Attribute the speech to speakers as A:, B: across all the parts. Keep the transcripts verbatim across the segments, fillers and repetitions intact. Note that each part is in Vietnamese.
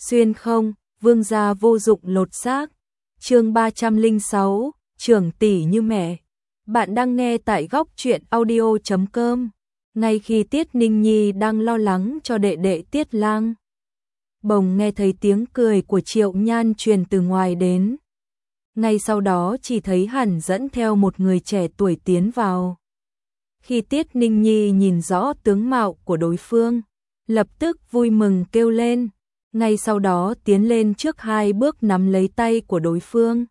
A: xuyên không, vương gia vô dụng lột xác. Chương ba trăm lẻ sáu, trưởng tỷ như mẹ. Bạn đang nghe tại góc truyện audio chấm com. Ngay khi Tiết Ninh Nhi đang lo lắng cho đệ đệ Tiết Lang, bỗng nghe thấy tiếng cười của Triệu Nhan truyền từ ngoài đến. Ngay sau đó chỉ thấy hẳn dẫn theo một người trẻ tuổi tiến vào. Khi Tiết Ninh Nhi nhìn rõ tướng mạo của đối phương, lập tức vui mừng kêu lên, ngay sau đó tiến lên trước hai bước nắm lấy tay của đối phương.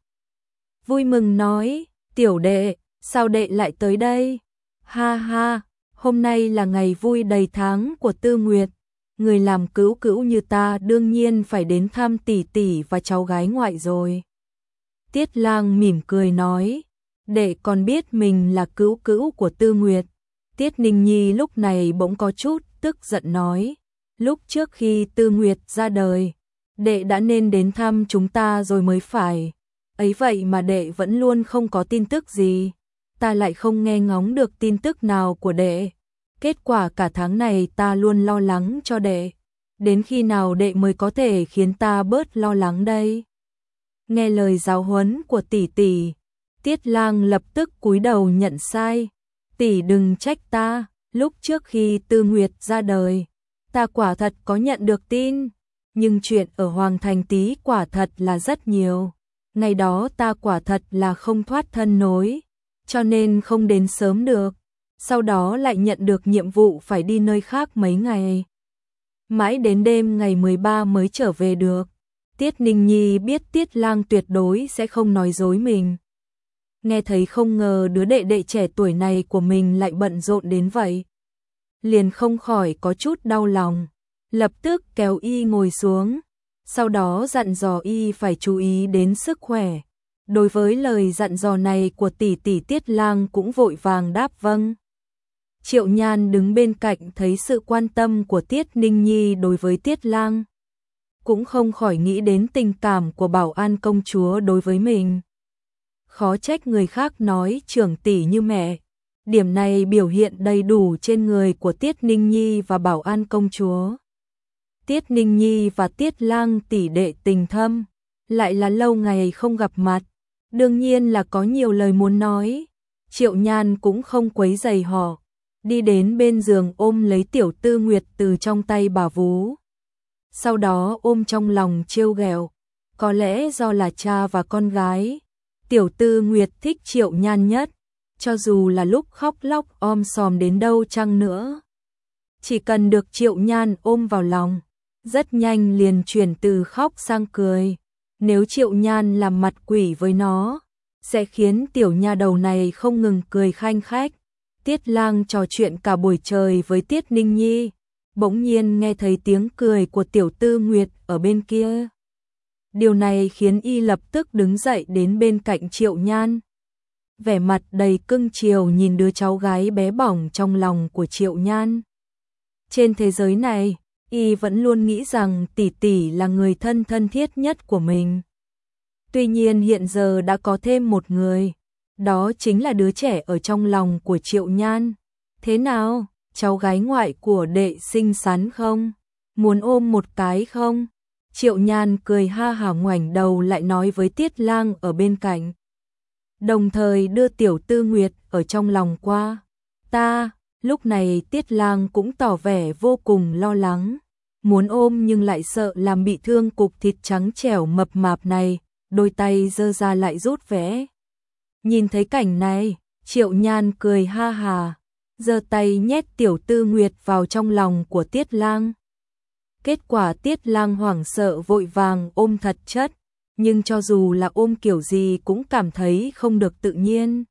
A: Vui mừng nói, tiểu đệ, sao đệ lại tới đây? Ha ha, hôm nay là ngày vui đầy tháng của Tư Nguyệt, người làm cữu cữu như ta đương nhiên phải đến thăm tỷ tỷ và cháu gái ngoại rồi. Tiết Lang mỉm cười nói, đệ còn biết mình là cữu cữu của Tư Nguyệt. Tiết Ninh Nhi lúc này bỗng có chút tức giận nói, lúc trước khi Tư Nguyệt ra đời, đệ đã nên đến thăm chúng ta rồi mới phải. Ấy vậy mà đệ vẫn luôn không có tin tức gì, ta lại không nghe ngóng được tin tức nào của đệ. Kết quả cả tháng này ta luôn lo lắng cho đệ, đến khi nào đệ mới có thể khiến ta bớt lo lắng đây? Nghe lời giáo huấn của tỷ tỷ, Tiết Lang lập tức cúi đầu nhận sai. Tỷ đừng trách ta, lúc trước khi Tư Nguyệt ra đời, ta quả thật có nhận được tin, nhưng chuyện ở Hoàng Thành Tí quả thật là rất nhiều. Ngày đó ta quả thật là không thoát thân nối, cho nên không đến sớm được. Sau đó lại nhận được nhiệm vụ phải đi nơi khác mấy ngày. Mãi đến đêm ngày mười ba mới trở về được. Tiết Ninh Nhi biết Tiết Lang tuyệt đối sẽ không nói dối mình. Nghe thấy không ngờ đứa đệ đệ trẻ tuổi này của mình lại bận rộn đến vậy, liền không khỏi có chút đau lòng, lập tức kéo y ngồi xuống, sau đó dặn dò y phải chú ý đến sức khỏe. Đối với lời dặn dò này của tỷ tỷ, Tiết Lang cũng vội vàng đáp vâng. Triệu Nhan đứng bên cạnh thấy sự quan tâm của Tiết Ninh Nhi đối với Tiết Lang, cũng không khỏi nghĩ đến tình cảm của Bảo An công chúa đối với mình. Khó trách người khác nói trưởng tỷ như mẹ, điểm này biểu hiện đầy đủ trên người của Tiết Ninh Nhi và Bảo An công chúa. Tiết Ninh Nhi và Tiết Lang tỷ đệ tình thâm, lại là lâu ngày không gặp mặt, đương nhiên là có nhiều lời muốn nói. Triệu Nhan cũng không quấy rầy họ, đi đến bên giường ôm lấy tiểu Tư Nguyệt từ trong tay bà vú. Sau đó ôm trong lòng trêu ghẹo, có lẽ do là cha và con gái, tiểu Tư Nguyệt thích Triệu Nhan nhất, cho dù là lúc khóc lóc om sòm đến đâu chăng nữa. Chỉ cần được Triệu Nhan ôm vào lòng, rất nhanh liền chuyển từ khóc sang cười. Nếu Triệu Nhan làm mặt quỷ với nó, sẽ khiến tiểu nha đầu này không ngừng cười khanh khách. Tiết Lang trò chuyện cả buổi trời với Tiết Ninh Nhi, bỗng nhiên nghe thấy tiếng cười của tiểu Tư Nguyệt ở bên kia. Điều này khiến y lập tức đứng dậy đến bên cạnh Triệu Nhan, vẻ mặt đầy cưng chiều nhìn đứa cháu gái bé bỏng trong lòng của Triệu Nhan. Trên thế giới này, y vẫn luôn nghĩ rằng tỷ tỷ là người thân thân thiết nhất của mình. Tuy nhiên hiện giờ đã có thêm một người, đó chính là đứa trẻ ở trong lòng của Triệu Nhan. Thế nào, cháu gái ngoại của đệ xinh xắn không? Muốn ôm một cái không? Triệu Nhan cười ha hả ngoảnh đầu lại nói với Tiết Lang ở bên cạnh, đồng thời đưa tiểu Tư Nguyệt ở trong lòng qua. Ta, lúc này Tiết Lang cũng tỏ vẻ vô cùng lo lắng, muốn ôm nhưng lại sợ làm bị thương cục thịt trắng trẻo mập mạp này, đôi tay giơ ra lại rút vẽ. Nhìn thấy cảnh này, Triệu Nhan cười ha hà, giơ tay nhét tiểu Tư Nguyệt vào trong lòng của Tiết Lang. Kết quả Tiết Lang hoảng sợ vội vàng ôm thật chất, nhưng cho dù là ôm kiểu gì cũng cảm thấy không được tự nhiên.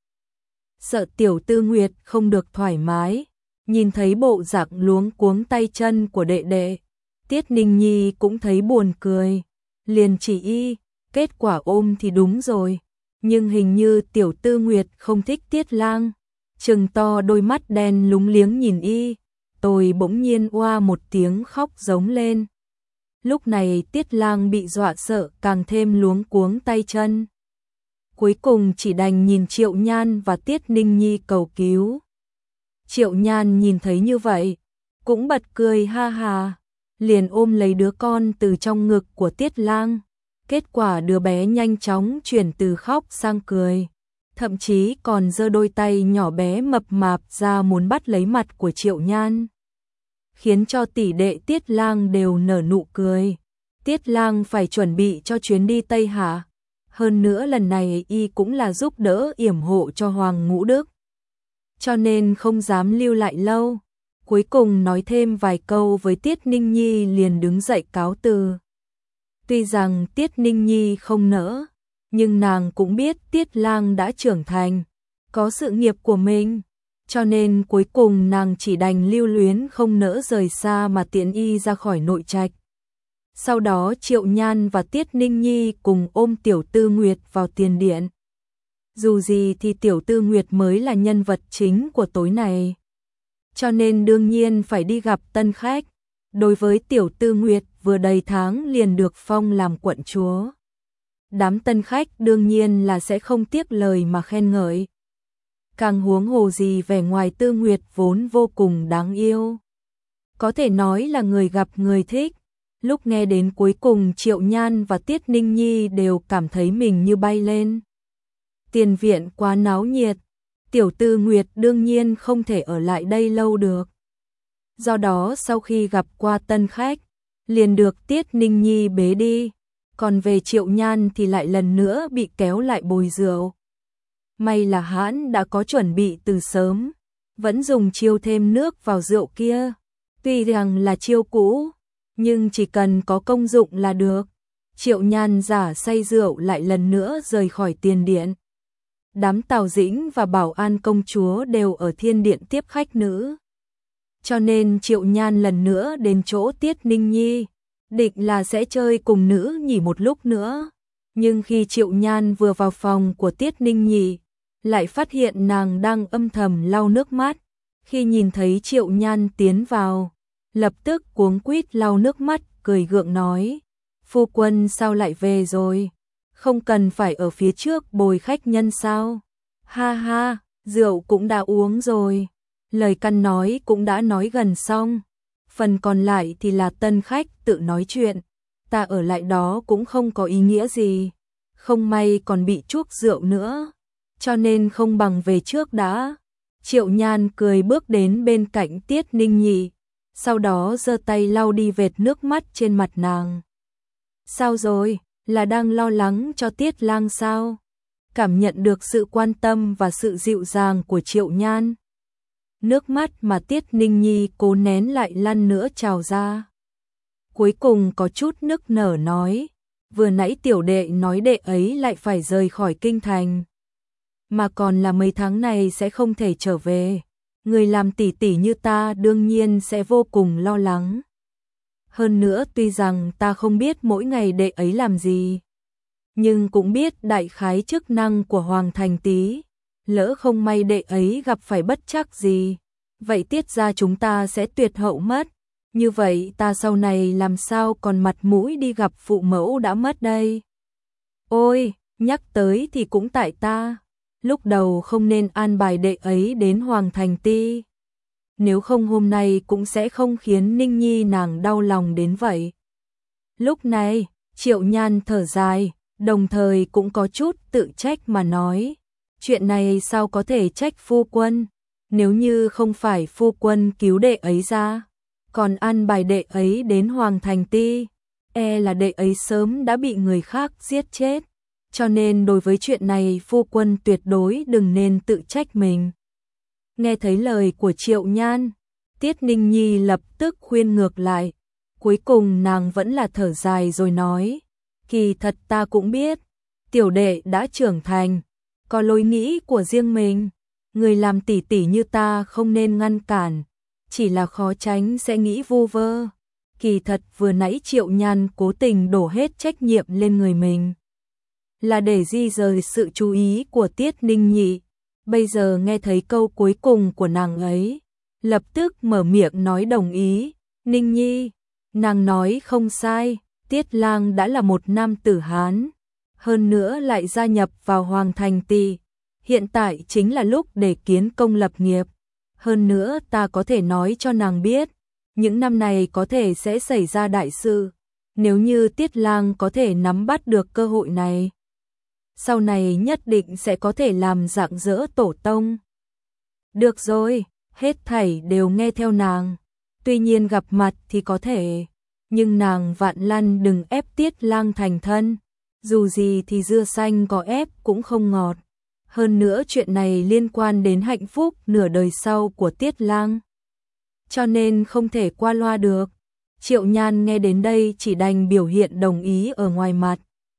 A: Sợ tiểu Tư Nguyệt không được thoải mái, nhìn thấy bộ dạng luống cuống tay chân của đệ đệ, Tiết Ninh Nhi cũng thấy buồn cười, liền chỉ y. Kết quả ôm thì đúng rồi, nhưng hình như tiểu Tư Nguyệt không thích Tiết Lang, trừng to đôi mắt đen lúng liếng nhìn y. Tôi bỗng nhiên oa một tiếng khóc giống lên. Lúc này Tiết Lang bị dọa sợ càng thêm luống cuống tay chân. Cuối cùng chỉ đành nhìn Triệu Nhan và Tiết Ninh Nhi cầu cứu. Triệu Nhan nhìn thấy như vậy, cũng bật cười ha ha, liền ôm lấy đứa con từ trong ngực của Tiết Lang. Kết quả đứa bé nhanh chóng chuyển từ khóc sang cười, thậm chí còn giơ đôi tay nhỏ bé mập mạp ra muốn bắt lấy mặt của Triệu Nhan, khiến cho tỷ đệ Tiết Lang đều nở nụ cười. Tiết Lang phải chuẩn bị cho chuyến đi Tây Hạ, hơn nữa lần này y cũng là giúp đỡ yểm hộ cho Hoàng Ngũ Đức, cho nên không dám lưu lại lâu. Cuối cùng nói thêm vài câu với Tiết Ninh Nhi liền đứng dậy cáo từ. Tuy rằng Tiết Ninh Nhi không nỡ, nhưng nàng cũng biết Tiết Lang đã trưởng thành, có sự nghiệp của mình, cho nên cuối cùng nàng chỉ đành lưu luyến không nỡ rời xa mà tiễn y ra khỏi nội trạch. Sau đó Triệu Nhan và Tiết Ninh Nhi cùng ôm Tiểu Tư Nguyệt vào tiền điện. Dù gì thì Tiểu Tư Nguyệt mới là nhân vật chính của tối này, cho nên đương nhiên phải đi gặp tân khách. Đối với Tiểu Tư Nguyệt vừa đầy tháng liền được phong làm quận chúa, đám tân khách đương nhiên là sẽ không tiếc lời mà khen ngợi. Càng huống hồ gì vẻ ngoài Tư Nguyệt vốn vô cùng đáng yêu, có thể nói là người gặp người thích. Lúc nghe đến cuối cùng Triệu Nhan và Tiết Ninh Nhi đều cảm thấy mình như bay lên. Tiền viện quá náo nhiệt, Tiểu Tư Nguyệt đương nhiên không thể ở lại đây lâu được. Do đó sau khi gặp qua tân khách, liền được Tiết Ninh Nhi bế đi, còn về Triệu Nhan thì lại lần nữa bị kéo lại bồi rượu. May là hãn đã có chuẩn bị từ sớm, vẫn dùng chiêu thêm nước vào rượu kia. Tuy rằng là chiêu cũ, nhưng chỉ cần có công dụng là được. Triệu Nhan giả say rượu lại lần nữa rời khỏi tiền điện. Đám Tào Dĩnh và Bảo An công chúa đều ở thiên điện tiếp khách nữ, cho nên Triệu Nhan lần nữa đến chỗ Tiết Ninh Nhi, định là sẽ chơi cùng nữ nhỉ một lúc nữa. Nhưng khi Triệu Nhan vừa vào phòng của Tiết Ninh Nhi, lại phát hiện nàng đang âm thầm lau nước mắt. Khi nhìn thấy Triệu Nhan tiến vào, lập tức cuống quýt lau nước mắt, cười gượng nói: "Phu quân sao lại về rồi? Không cần phải ở phía trước bồi khách nhân sao? Ha ha, rượu cũng đã uống rồi, lời căn nói cũng đã nói gần xong, phần còn lại thì là tân khách tự nói chuyện, ta ở lại đó cũng không có ý nghĩa gì, không may còn bị chuốc rượu nữa, cho nên không bằng về trước đã." Triệu Nhan cười bước đến bên cạnh Tiết Ninh Nhi, sau đó giơ tay lau đi vệt nước mắt trên mặt nàng. "Sao rồi, là đang lo lắng cho Tiết Lang sao?" Cảm nhận được sự quan tâm và sự dịu dàng của Triệu Nhan, nước mắt mà Tiết Ninh Nhi cố nén lại lăn nữa trào ra. Cuối cùng có chút nức nở nói: "Vừa nãy tiểu đệ nói đệ ấy lại phải rời khỏi kinh thành, mà còn là mấy tháng này sẽ không thể trở về. Người làm tỷ tỷ như ta đương nhiên sẽ vô cùng lo lắng. Hơn nữa tuy rằng ta không biết mỗi ngày đệ ấy làm gì, nhưng cũng biết đại khái chức năng của Hoàng Thành Tý. Lỡ không may đệ ấy gặp phải bất trắc gì, vậy Tiết gia chúng ta sẽ tuyệt hậu mất. Như vậy ta sau này làm sao còn mặt mũi đi gặp phụ mẫu đã mất đây. Ôi, nhắc tới thì cũng tại ta. Lúc đầu không nên an bài đệ ấy đến Hoàng Thành Ti. Nếu không hôm nay cũng sẽ không khiến Ninh Nhi nàng đau lòng đến vậy." Lúc này, Triệu Nhan thở dài, đồng thời cũng có chút tự trách mà nói: "Chuyện này sao có thể trách phu quân, nếu như không phải phu quân cứu đệ ấy ra, còn an bài đệ ấy đến Hoàng Thành Ti, e là đệ ấy sớm đã bị người khác giết chết. Cho nên đối với chuyện này phu quân tuyệt đối đừng nên tự trách mình." Nghe thấy lời của Triệu Nhan, Tiết Ninh Nhi lập tức khuyên ngược lại. Cuối cùng nàng vẫn là thở dài rồi nói: "Kỳ thật ta cũng biết, tiểu đệ đã trưởng thành, có lối nghĩ của riêng mình. Người làm tỷ tỷ như ta không nên ngăn cản, chỉ là khó tránh sẽ nghĩ vu vơ." Kỳ thật vừa nãy Triệu Nhan cố tình đổ hết trách nhiệm lên người mình, là để di rời sự chú ý của Tiết Ninh Nhi. Bây giờ nghe thấy câu cuối cùng của nàng ấy, lập tức mở miệng nói đồng ý. "Ninh Nhi, nàng nói không sai, Tiết Lang đã là một nam tử Hán, hơn nữa lại gia nhập vào Hoàng Thành Ti. Hiện tại chính là lúc để kiến công lập nghiệp. Hơn nữa ta có thể nói cho nàng biết, những năm này có thể sẽ xảy ra đại sự, nếu như Tiết Lang có thể nắm bắt được cơ hội này, sau này nhất định sẽ có thể làm rạng rỡ tổ tông. Được rồi, hết thảy đều nghe theo nàng, tuy nhiên gặp mặt thì có thể, nhưng nàng vạn lăn đừng ép Tiết Lang thành thân, dù gì thì dưa xanh có ép cũng không ngọt. Hơn nữa chuyện này liên quan đến hạnh phúc nửa đời sau của Tiết Lang, cho nên không thể qua loa được. Triệu Nhan nghe đến đây chỉ đành biểu hiện đồng ý ở ngoài mặt.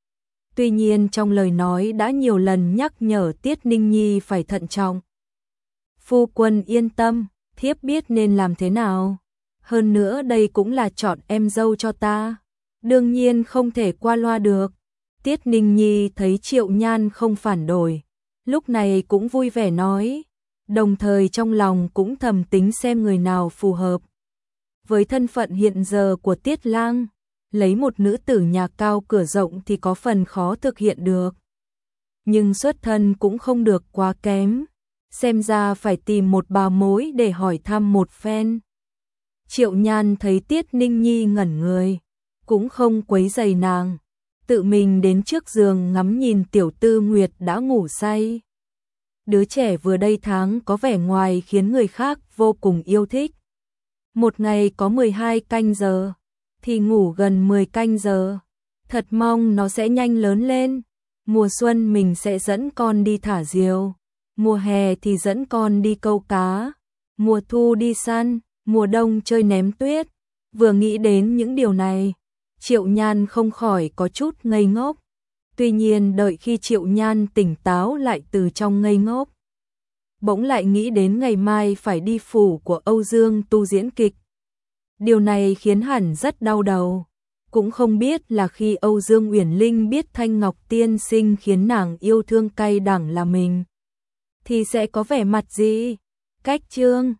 A: Tuy nhiên trong lời nói đã nhiều lần nhắc nhở Tiết Ninh Nhi phải thận trọng. Phu quân yên tâm, thiếp biết nên làm thế nào. Hơn nữa đây cũng là chọn em dâu cho ta, đương nhiên không thể qua loa được. Tiết Ninh Nhi thấy Triệu Nhan không phản đối, lúc này cũng vui vẻ nói, đồng thời trong lòng cũng thầm tính xem người nào phù hợp. Với thân phận hiện giờ của Tiết Lang, lấy một nữ tử nhà cao cửa rộng thì có phần khó thực hiện được. Nhưng xuất thân cũng không được quá kém, xem ra phải tìm một bà mối để hỏi thăm một phen. Triệu Nhan thấy Tiết Ninh Nhi ngẩn người, cũng không quấy rầy nàng, tự mình đến trước giường ngắm nhìn Tiểu Tư Nguyệt đã ngủ say. Đứa trẻ vừa đây tháng có vẻ ngoài khiến người khác vô cùng yêu thích. Một ngày có mười hai canh giờ, thì ngủ gần mười canh giờ. Thật mong nó sẽ nhanh lớn lên. Mùa xuân mình sẽ dẫn con đi thả diều, mùa hè thì dẫn con đi câu cá, mùa thu đi săn, mùa đông chơi ném tuyết. Vừa nghĩ đến những điều này, Triệu Nhan không khỏi có chút ngây ngốc. Tuy nhiên đợi khi Triệu Nhan tỉnh táo lại từ trong ngây ngốc, bỗng lại nghĩ đến ngày mai phải đi phủ của Âu Dương tu diễn kịch. Điều này khiến hẳn rất đau đầu. Cũng không biết là khi Âu Dương Uyển Linh biết Thanh Ngọc tiên sinh khiến nàng yêu thương cay đắng là mình, thì sẽ có vẻ mặt gì. Cách chương